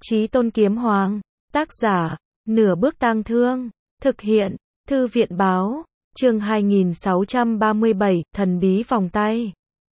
Chí Tôn Kiếm Hoàng, tác giả, Nửa Bước Tang Thương, thực hiện, Thư viện báo, chương 2637, thần bí vòng tay.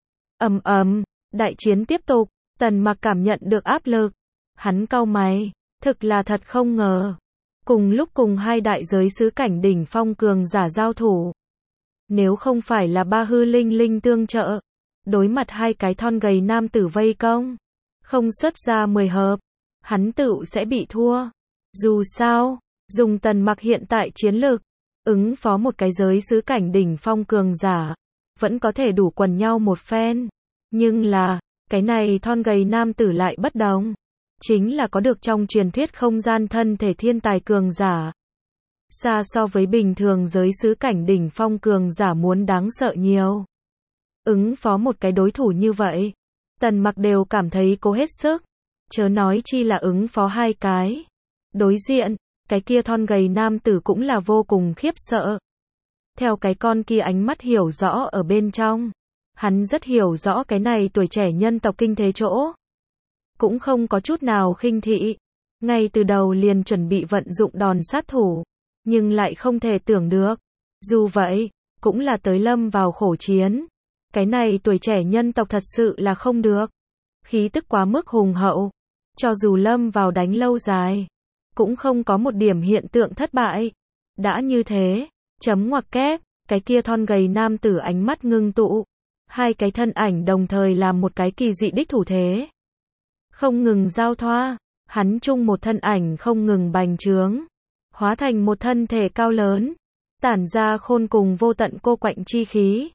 Đại chiến tiếp tục, Tần Mặc cảm nhận được áp lực. Hắn cau mày, thực là thật không ngờ. Cùng lúc cùng hai đại giới sứ cảnh đỉnh phong cường giả giao thủ. Nếu không phải là ba hư linh linh tương trợ, đối mặt hai cái thon gầy nam tử vây công, không xuất ra 10 hợp, hắn tựu sẽ bị thua. Dù sao, dùng Tần Mặc hiện tại chiến lực, ứng phó một cái giới sứ cảnh đỉnh phong cường giả, vẫn có thể đủ quần nhau một phen. Nhưng là, cái này thon gầy nam tử lại bất đồng. Chính là có được trong truyền thuyết không gian thân thể thiên tài cường giả. Xa so với bình thường giới sứ cảnh đỉnh phong cường giả muốn đáng sợ nhiều. Ứng phó một cái đối thủ như vậy, Tần Mặc đều cảm thấy cố hết sức. Chớ nói chi là ứng phó hai cái. Đối diện, cái kia thon gầy nam tử cũng là vô cùng khiếp sợ. Theo cái con kia ánh mắt hiểu rõ ở bên trong. Hắn rất hiểu rõ cái này tuổi trẻ nhân tộc kinh thế chỗ. Cũng không có chút nào khinh thị. Ngay từ đầu liền chuẩn bị vận dụng đòn sát thủ. Nhưng lại không thể tưởng được. Dù vậy, cũng là tới lâm vào khổ chiến. Cái này tuổi trẻ nhân tộc thật sự là không được. Khí tức quá mức hùng hậu. Cho dù lâm vào đánh lâu dài, cũng không có một điểm hiện tượng thất bại. Đã như thế, chấm ngoặc kép, cái kia thon gầy nam tử ánh mắt ngưng tụ. Hai cái thân ảnh đồng thời làm một cái kỳ dị đích thủ thế. Không ngừng giao thoa, hắn chung một thân ảnh không ngừng bành trướng. Hóa thành một thân thể cao lớn, tản ra khôn cùng vô tận cô quạnh chi khí.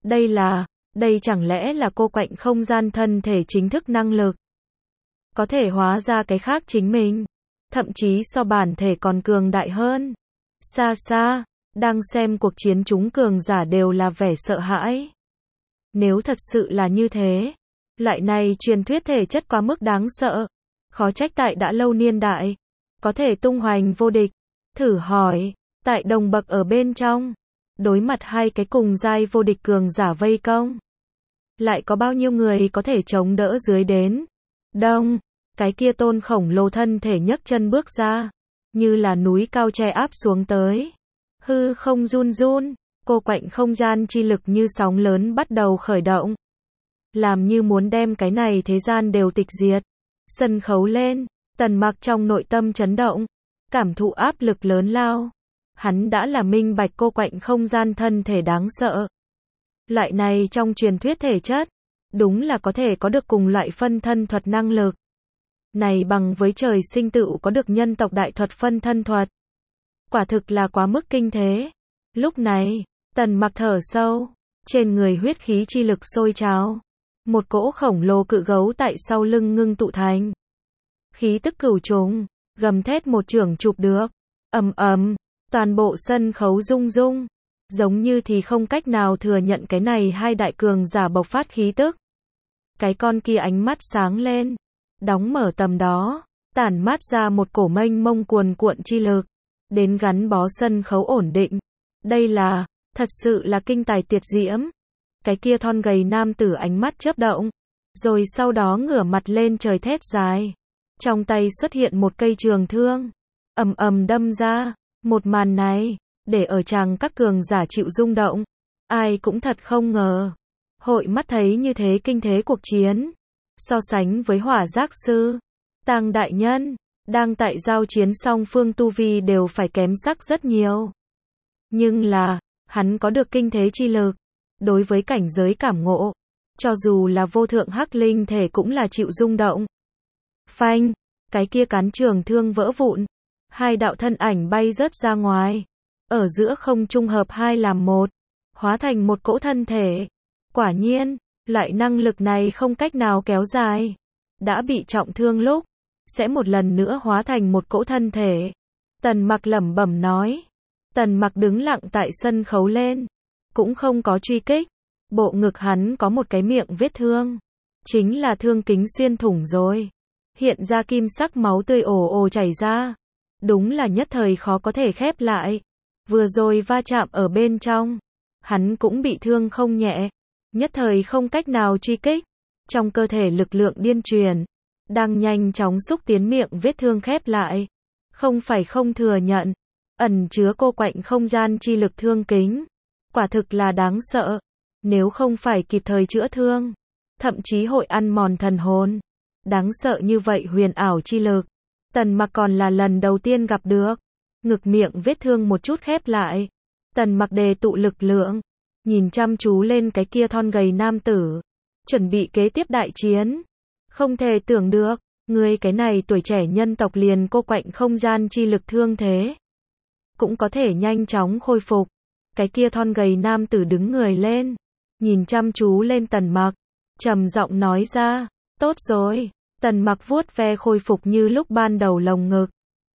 Đây chẳng lẽ là cô quạnh không gian thân thể chính thức năng lực. Có thể hóa ra cái khác chính mình. Thậm chí so bản thể còn cường đại hơn. Xa xa, đang xem cuộc chiến chúng cường giả đều là vẻ sợ hãi. Nếu thật sự là như thế, loại này truyền thuyết thể chất quá mức đáng sợ. Khó trách tại đã lâu niên đại, có thể tung hoành vô địch. Thử hỏi, tại đồng bậc ở bên trong, đối mặt hai cái cùng giai vô địch cường giả vây công, lại có bao nhiêu người có thể chống đỡ dưới đến. Đông, cái kia tôn khổng lồ thân thể nhấc chân bước ra, như là núi cao che áp xuống tới. Hư không run run, cô quạnh không gian chi lực như sóng lớn bắt đầu khởi động. Làm như muốn đem cái này thế gian đều tịch diệt. Sân khấu lên, Tần Mặc trong nội tâm chấn động, cảm thụ áp lực lớn lao. Hắn đã là minh bạch cô quạnh không gian thân thể đáng sợ. Loại này trong truyền thuyết thể chất, đúng là có thể có được cùng loại phân thân thuật năng lực. Này bằng với trời sinh tựu có được nhân tộc đại thuật phân thân thuật. Quả thực là quá mức kinh thế. Lúc này, Tần Mặc thở sâu, trên người huyết khí chi lực sôi trào. Một cỗ khổng lồ cự gấu tại sau lưng ngưng tụ thành. Khí tức cửu trùng, gầm thét một chưởng chụp được. Toàn bộ sân khấu rung rung. Giống như thì không cách nào thừa nhận cái này hai đại cường giả bộc phát khí tức. Cái con kia ánh mắt sáng lên. Đóng mở tầm đó, tản mát ra một cổ mênh mông cuồn cuộn chi lực. Đến gắn bó sân khấu ổn định. Đây là, thật sự là kinh tài tuyệt diễm. Cái kia thon gầy nam tử ánh mắt chớp động. Rồi sau đó ngửa mặt lên trời thét dài. Trong tay xuất hiện một cây trường thương. Đâm ra. Một màn này, để ở chàng các cường giả chịu rung động. Ai cũng thật không ngờ. Hội mắt thấy như thế kinh thế cuộc chiến. So sánh với hỏa giác sư, Tang đại nhân, đang tại giao chiến song phương tu vi đều phải kém sắc rất nhiều. Nhưng là, hắn có được kinh thế chi lực. Đối với cảnh giới cảm ngộ, cho dù là vô thượng hắc linh thể cũng là chịu rung động. Phanh, cái kia cán trường thương vỡ vụn. Hai đạo thân ảnh bay rớt ra ngoài. Ở giữa không trung hợp hai làm một. Hóa thành một cỗ thân thể. Quả nhiên, loại năng lực này không cách nào kéo dài. Đã bị trọng thương lúc, sẽ một lần nữa hóa thành một cỗ thân thể. Tần Mặc lẩm bẩm nói. Tần Mặc đứng lặng tại sân khấu lên. Cũng không có truy kích. Bộ ngực hắn có một cái miệng vết thương. Chính là thương kính xuyên thủng rồi. Hiện ra kim sắc máu tươi ồ ồ chảy ra. Đúng là nhất thời khó có thể khép lại. Vừa rồi va chạm ở bên trong. Hắn cũng bị thương không nhẹ. Nhất thời không cách nào truy kích. Trong cơ thể lực lượng điên truyền. đang nhanh chóng xúc tiến miệng vết thương khép lại. Không phải không thừa nhận, ẩn chứa cô quạnh không gian chi lực thương kính. Quả thực là đáng sợ, nếu không phải kịp thời chữa thương, thậm chí hội ăn mòn thần hồn. Đáng sợ như vậy huyền ảo chi lực, Tần Mặc còn là lần đầu tiên gặp được. Ngực miệng vết thương một chút khép lại. Tần Mặc đề tụ lực lượng, nhìn chăm chú lên cái kia thon gầy nam tử, chuẩn bị kế tiếp đại chiến. Không thể tưởng được, ngươi cái này tuổi trẻ nhân tộc liền cô quạnh không gian chi lực thương thế, cũng có thể nhanh chóng khôi phục. Cái kia thon gầy nam tử đứng người lên, nhìn chăm chú lên Tần Mặc, trầm giọng nói ra, tốt rồi. Tần Mặc vuốt ve khôi phục như lúc ban đầu lồng ngực.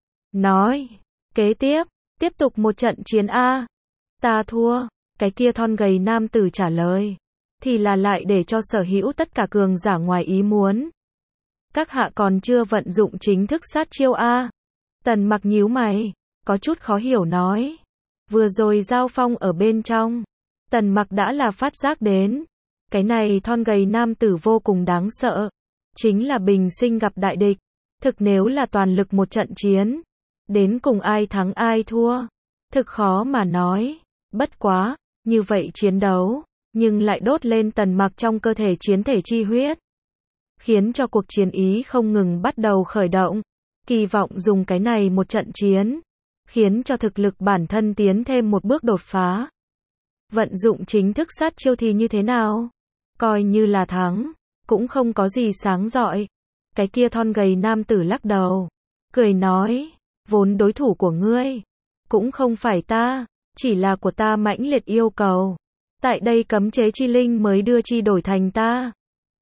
Nói, kế tiếp tục một trận chiến A. Ta thua, cái kia thon gầy nam tử trả lời. Thì là lại để cho sở hữu tất cả cường giả ngoài ý muốn. Các hạ còn chưa vận dụng chính thức sát chiêu A. Tần Mặc nhíu mày, có chút khó hiểu nói. Vừa rồi giao phong ở bên trong, Tần Mặc đã là phát giác đến. Cái này thon gầy nam tử vô cùng đáng sợ. Chính là bình sinh gặp đại địch. Thực nếu là toàn lực một trận chiến, đến cùng ai thắng ai thua, thực khó mà nói. Bất quá, như vậy chiến đấu, nhưng lại đốt lên Tần Mặc trong cơ thể chiến thể chi huyết, khiến cho cuộc chiến ý không ngừng bắt đầu khởi động. Kỳ vọng dùng cái này một trận chiến, khiến cho thực lực bản thân tiến thêm một bước đột phá. Vận dụng chính thức sát chiêu thì như thế nào? Coi như là thắng, cũng không có gì sáng rọi. Cái kia thon gầy nam tử lắc đầu, cười nói, vốn đối thủ của ngươi cũng không phải ta, chỉ là của ta mãnh liệt yêu cầu. Tại đây cấm chế chi linh mới đưa chi đổi thành ta.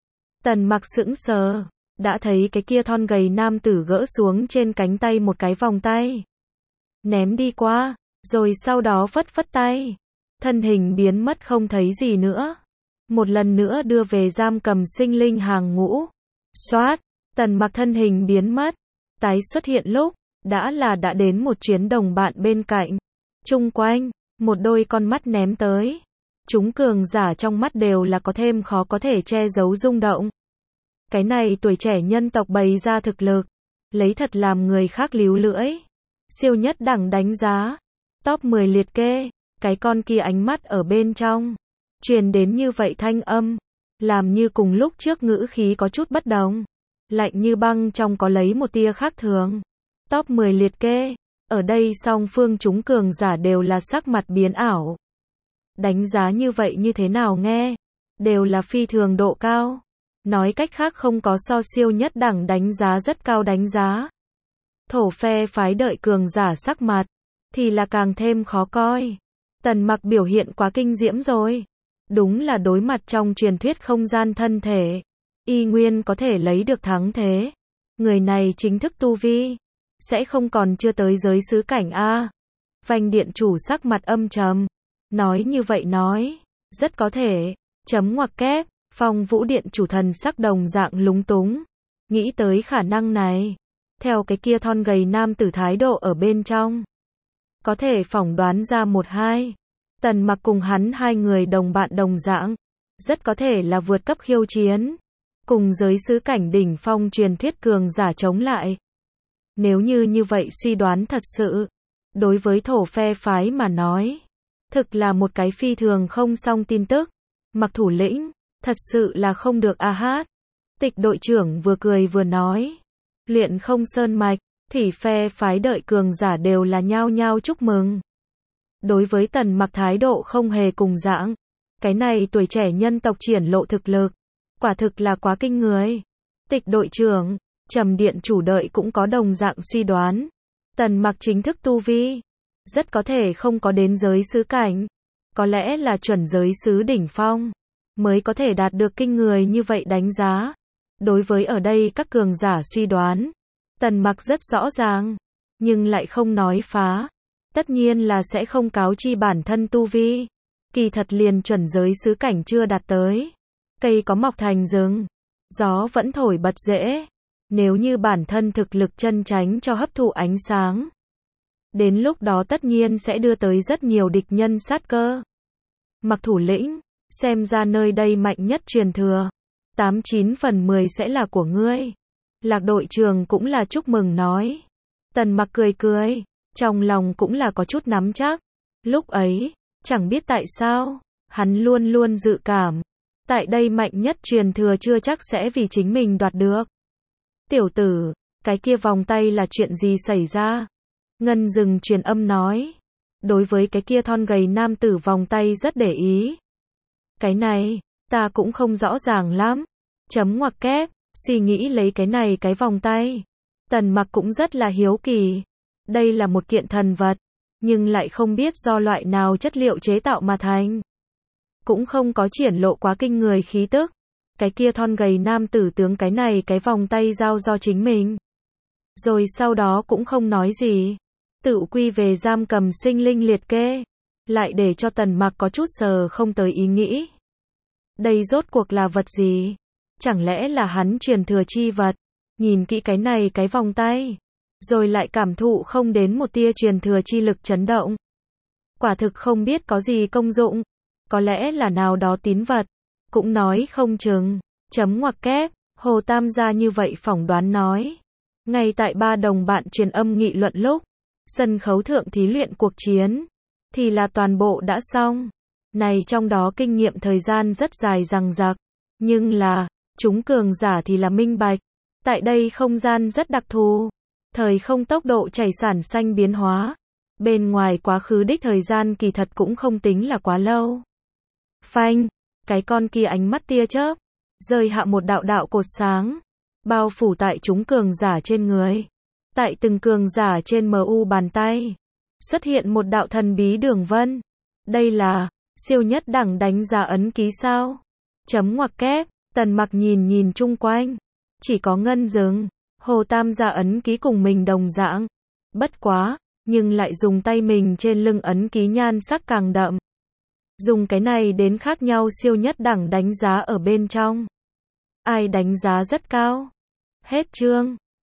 Tần Mặc sững sờ, đã thấy cái kia thon gầy nam tử gỡ xuống trên cánh tay một cái vòng tay, ném đi qua, rồi sau đó phất phất tay, thân hình biến mất không thấy gì nữa. Một lần nữa đưa về giam cầm sinh linh hàng ngũ. Xoát, Tần Mặc thân hình biến mất, tái xuất hiện lúc, đã đến một chuyến đồng bạn bên cạnh. Chung quanh, một đôi con mắt ném tới. Chúng cường giả trong mắt đều là có thêm khó có thể che giấu rung động. Cái này tuổi trẻ nhân tộc bày ra thực lực, lấy thật làm người khác líu lưỡi. Siêu nhất đẳng đánh giá, top 10 liệt kê, cái con kia ánh mắt ở bên trong, truyền đến như vậy thanh âm, làm như cùng lúc trước ngữ khí có chút bất đồng. Lạnh như băng trong có lấy một tia khác thường. Top 10 liệt kê, ở đây song phương chúng cường giả đều là sắc mặt biến ảo. Đánh giá như vậy như thế nào nghe? Đều là phi thường độ cao. Nói cách khác không có so siêu nhất đẳng đánh giá rất cao đánh giá. Thổ phe phái đợi cường giả sắc mặt, thì là càng thêm khó coi. Tần Mặc biểu hiện quá kinh diễm rồi. Đúng là đối mặt trong truyền thuyết không gian thân thể, y nguyên có thể lấy được thắng thế. Người này chính thức tu vi, sẽ không còn chưa tới giới xứ cảnh A. Vành điện chủ sắc mặt âm trầm, nói như vậy nói, rất có thể, chấm ngoặc kép. Phong Vũ điện chủ thần sắc đồng dạng lúng túng, nghĩ tới khả năng này, theo cái kia thon gầy nam tử thái độ ở bên trong, có thể phỏng đoán ra một hai. Tần Mặc cùng hắn hai người đồng bạn đồng dạng, rất có thể là vượt cấp khiêu chiến, cùng giới xứ cảnh đỉnh phong truyền thuyết cường giả chống lại. Nếu như vậy suy đoán thật sự, đối với thổ phe phái mà nói, thực là một cái phi thường không xong tin tức. Mặc thủ lĩnh, thật sự là không được a hát. Tịch đội trưởng vừa cười vừa nói, luyện không sơn mạch, thủy phe phái đợi cường giả đều là nhao nhao chúc mừng. Đối với Tần Mặc thái độ không hề cùng dạng, cái này tuổi trẻ nhân tộc triển lộ thực lực, quả thực là quá kinh người. Tịch đội trưởng, Trầm điện chủ đợi cũng có đồng dạng suy đoán. Tần Mặc chính thức tu vi, rất có thể không có đến giới xứ cảnh, có lẽ là chuẩn giới xứ đỉnh phong, mới có thể đạt được kinh người như vậy đánh giá. Đối với ở đây các cường giả suy đoán, Tần Mặc rất rõ ràng, nhưng lại không nói phá. Tất nhiên là sẽ không cáo chi bản thân tu vi. Kỳ thật liền chuẩn giới xứ cảnh chưa đạt tới. Cây có mọc thành rừng, gió vẫn thổi bật rễ. Nếu như bản thân thực lực chân tránh cho hấp thụ ánh sáng, đến lúc đó tất nhiên sẽ đưa tới rất nhiều địch nhân sát cơ. Mặc thủ lĩnh, xem ra nơi đây mạnh nhất truyền thừa, 89 phần 10 sẽ là của ngươi. Lạc đội trưởng cũng là chúc mừng nói. Tần Mặc cười cười, trong lòng cũng là có chút nắm chắc. Lúc ấy, chẳng biết tại sao, hắn luôn luôn dự cảm, tại đây mạnh nhất truyền thừa chưa chắc sẽ vì chính mình đoạt được. Tiểu tử, cái kia vòng tay là chuyện gì xảy ra? Ngân Dừng truyền âm nói. Đối với cái kia thon gầy nam tử vòng tay rất để ý. Cái này, ta cũng không rõ ràng lắm. Chấm ngoặc kép, suy nghĩ lấy cái này cái vòng tay. Tần Mặc cũng rất là hiếu kỳ. Đây là một kiện thần vật, nhưng lại không biết do loại nào chất liệu chế tạo mà thành. Cũng không có triển lộ quá kinh người khí tức. Cái kia thon gầy nam tử tướng cái này cái vòng tay giao do chính mình. Rồi sau đó cũng không nói gì. Tự quy về giam cầm sinh linh liệt kê. Lại để cho Tần Mặc có chút sờ không tới ý nghĩ. Đây rốt cuộc là vật gì? Chẳng lẽ là hắn truyền thừa chi vật? Nhìn kỹ cái này cái vòng tay. Rồi lại cảm thụ không đến một tia truyền thừa chi lực chấn động. Quả thực không biết có gì công dụng. Có lẽ là nào đó tín vật. Cũng nói không chừng. Chấm ngoặc kép, Hồ Tam gia như vậy phỏng đoán nói. Ngay tại ba đồng bạn truyền âm nghị luận lúc, sân khấu thượng thí luyện cuộc chiến, thì là toàn bộ đã xong. Này trong đó kinh nghiệm thời gian rất dài dằng dặc. Nhưng là, chúng cường giả thì là minh bạch. Tại đây không gian rất đặc thù. Thời không tốc độ chảy sản xanh biến hóa. Bên ngoài quá khứ đích thời gian kỳ thật cũng không tính là quá lâu. Phanh, cái con kia ánh mắt tia chớp, rơi hạ một đạo đạo cột sáng, bao phủ tại chúng cường giả trên người. Tại từng cường giả trên MU bàn tay, xuất hiện một đạo thần bí đường vân. Đây là, siêu nhất đẳng đánh giá ấn ký sao? Chấm ngoặc kép, Tần Mặc nhìn chung quanh. Chỉ có Ngân Dừng, Hồ Tam gia ấn ký cùng mình đồng dạng. Bất quá, nhưng lại dùng tay mình trên lưng ấn ký nhan sắc càng đậm. Dùng cái này đến khác nhau siêu nhất đẳng đánh giá ở bên trong. Ai đánh giá rất cao. Hết chương.